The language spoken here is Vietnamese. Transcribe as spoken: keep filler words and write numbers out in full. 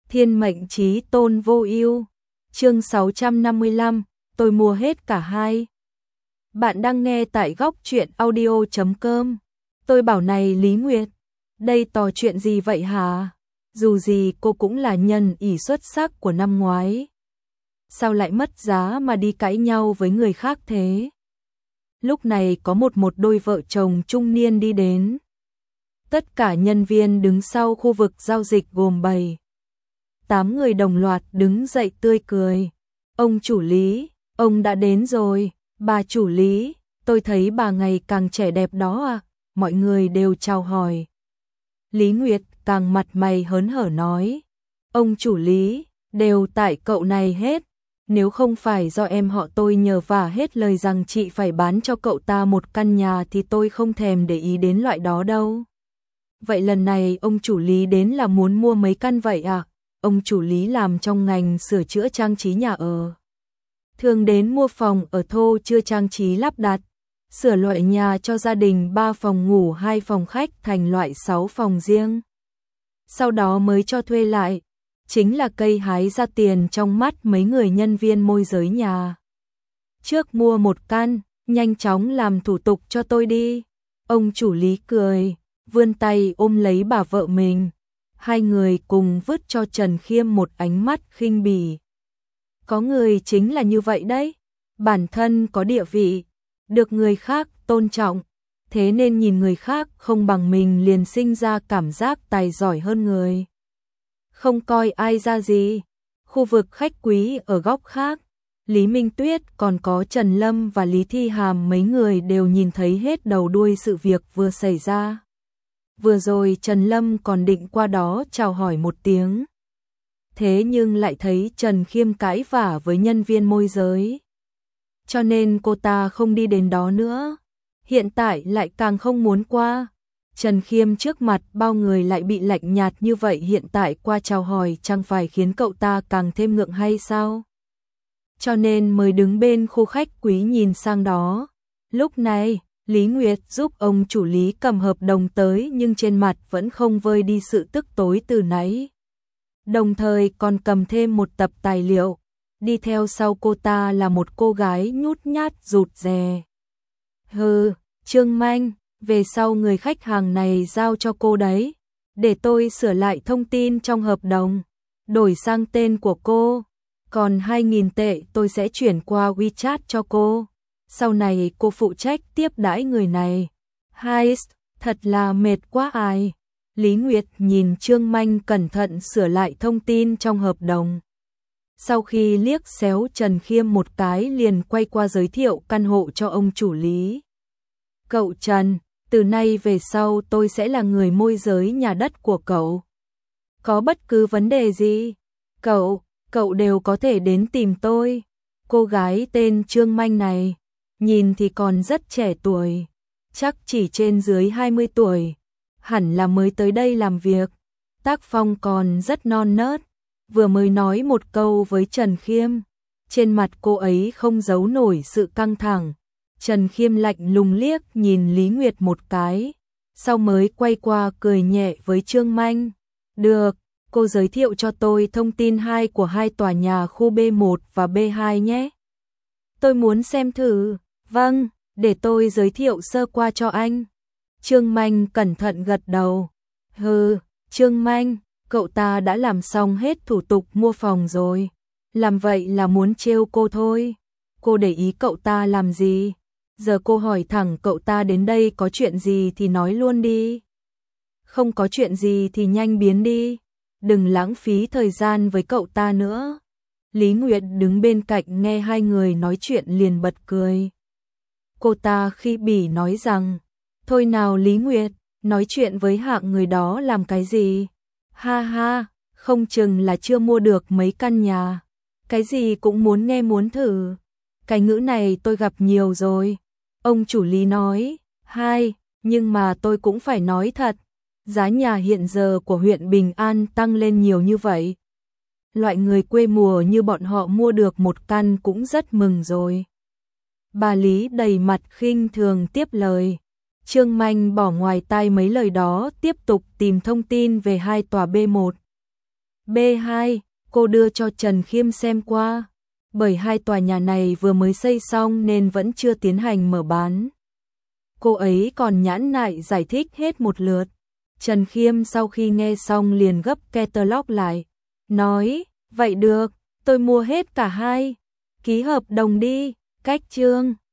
Thiên mệnh chí tôn vô ưu. Chương sáu trăm năm mươi lăm, tôi mua hết cả hai. Bạn đang nghe tại góc truyện audio chấm com. Tôi bảo này Lý Nguyệt, đây tò chuyện gì vậy hả? Dù gì cô cũng là nhân ỷ xuất sắc của năm ngoái. Sao lại mất giá mà đi cãi nhau với người khác thế? Lúc này có một một đôi vợ chồng trung niên đi đến. Tất cả nhân viên đứng sau khu vực giao dịch gồm bảy, tám người đồng loạt đứng dậy tươi cười. Ông chủ Lý, ông đã đến rồi. Bà chủ Lý, tôi thấy bà ngày càng trẻ đẹp đó à? Mọi người đều chào hỏi. Lý Nguyệt càng mặt mày hớn hở nói. Ông chủ Lý, đều tại cậu này hết. Nếu không phải do em họ tôi nhờ vả hết lời rằng chị phải bán cho cậu ta một căn nhà thì tôi không thèm để ý đến loại đó đâu. Vậy lần này ông chủ Lý đến là muốn mua mấy căn vậy à? Ông chủ Lý làm trong ngành sửa chữa trang trí nhà ở. Thường đến mua phòng ở thô chưa trang trí lắp đặt, sửa loại nhà cho gia đình ba phòng ngủ hai phòng khách thành loại sáu phòng riêng. Sau đó mới cho thuê lại, chính là cây hái ra tiền trong mắt mấy người nhân viên môi giới nhà. Trước mua một căn, nhanh chóng làm thủ tục cho tôi đi. Ông chủ Lý cười, vươn tay ôm lấy bà vợ mình. Hai người cùng vứt cho Trần Khiêm một ánh mắt khinh bỉ. Có người chính là như vậy đấy, bản thân có địa vị, được người khác tôn trọng, thế nên nhìn người khác không bằng mình liền sinh ra cảm giác tài giỏi hơn người. Không coi ai ra gì. Khu vực khách quý ở góc khác, Lý Minh Tuyết còn có Trần Lâm và Lý Thi Hàm mấy người đều nhìn thấy hết đầu đuôi sự việc vừa xảy ra. Vừa rồi Trần Lâm còn định qua đó chào hỏi một tiếng. Thế nhưng lại thấy Trần Khiêm cãi vả với nhân viên môi giới. Cho nên cô ta không đi đến đó nữa. Hiện tại lại càng không muốn qua. Trần Khiêm trước mặt bao người lại bị lạnh nhạt như vậy, hiện tại qua chào hỏi chẳng phải khiến cậu ta càng thêm ngượng hay sao? Cho nên mới đứng bên khu khách quý nhìn sang đó. Lúc này, Lý Nguyệt giúp ông chủ Lý cầm hợp đồng tới nhưng trên mặt vẫn không vơi đi sự tức tối từ nãy. Đồng thời còn cầm thêm một tập tài liệu. Đi theo sau cô ta là một cô gái nhút nhát rụt rè. Hừ, Trương Manh, về sau người khách hàng này giao cho cô đấy. Để tôi sửa lại thông tin trong hợp đồng, đổi sang tên của cô. Còn hai nghìn tệ tôi sẽ chuyển qua WeChat cho cô. Sau này cô phụ trách tiếp đãi người này. Hai, thật là mệt quá ai. Lý Nguyệt nhìn Trương Manh cẩn thận sửa lại thông tin trong hợp đồng. Sau khi liếc xéo Trần Khiêm một cái liền quay qua giới thiệu căn hộ cho ông chủ Lý. Cậu Trần, từ nay về sau tôi sẽ là người môi giới nhà đất của cậu. Có bất cứ vấn đề gì, cậu, cậu đều có thể đến tìm tôi. Cô gái tên Trương Manh này, nhìn thì còn rất trẻ tuổi, chắc chỉ trên dưới hai mươi tuổi, hẳn là mới tới đây làm việc. Tác phong còn rất non nớt, vừa mới nói một câu với Trần Khiêm, trên mặt cô ấy không giấu nổi sự căng thẳng. Trần Khiêm lạnh lùng liếc nhìn Lý Nguyệt một cái, sau mới quay qua cười nhẹ với Trương Manh. Được, cô giới thiệu cho tôi thông tin hai của hai tòa nhà khu B một và B hai nhé. Tôi muốn xem thử. Vâng, để tôi giới thiệu sơ qua cho anh. Trương Manh cẩn thận gật đầu. Hừ, Trương Manh, cậu ta đã làm xong hết thủ tục mua phòng rồi. Làm vậy là muốn trêu cô thôi. Cô để ý cậu ta làm gì? Giờ cô hỏi thẳng cậu ta đến đây có chuyện gì thì nói luôn đi. Không có chuyện gì thì nhanh biến đi. Đừng lãng phí thời gian với cậu ta nữa. Lý Nguyệt đứng bên cạnh nghe hai người nói chuyện liền bật cười. Cô ta khi bỉ nói rằng, thôi nào Lý Nguyệt, nói chuyện với hạng người đó làm cái gì? Ha ha, không chừng là chưa mua được mấy căn nhà. Cái gì cũng muốn nghe muốn thử. Cái ngữ này tôi gặp nhiều rồi. Ông chủ Lý nói, hai, nhưng mà tôi cũng phải nói thật. Giá nhà hiện giờ của huyện Bình An tăng lên nhiều như vậy. Loại người quê mùa như bọn họ mua được một căn cũng rất mừng rồi. Bà Lý đầy mặt khinh thường tiếp lời. Trương Manh bỏ ngoài tai mấy lời đó, tiếp tục tìm thông tin về hai tòa B một, B hai, cô đưa cho Trần Khiêm xem qua. Bởi hai tòa nhà này vừa mới xây xong nên vẫn chưa tiến hành mở bán. Cô ấy còn nhãn nại giải thích hết một lượt. Trần Khiêm sau khi nghe xong liền gấp catalog lại. Nói, vậy được, tôi mua hết cả hai. Ký hợp đồng đi, cách chương.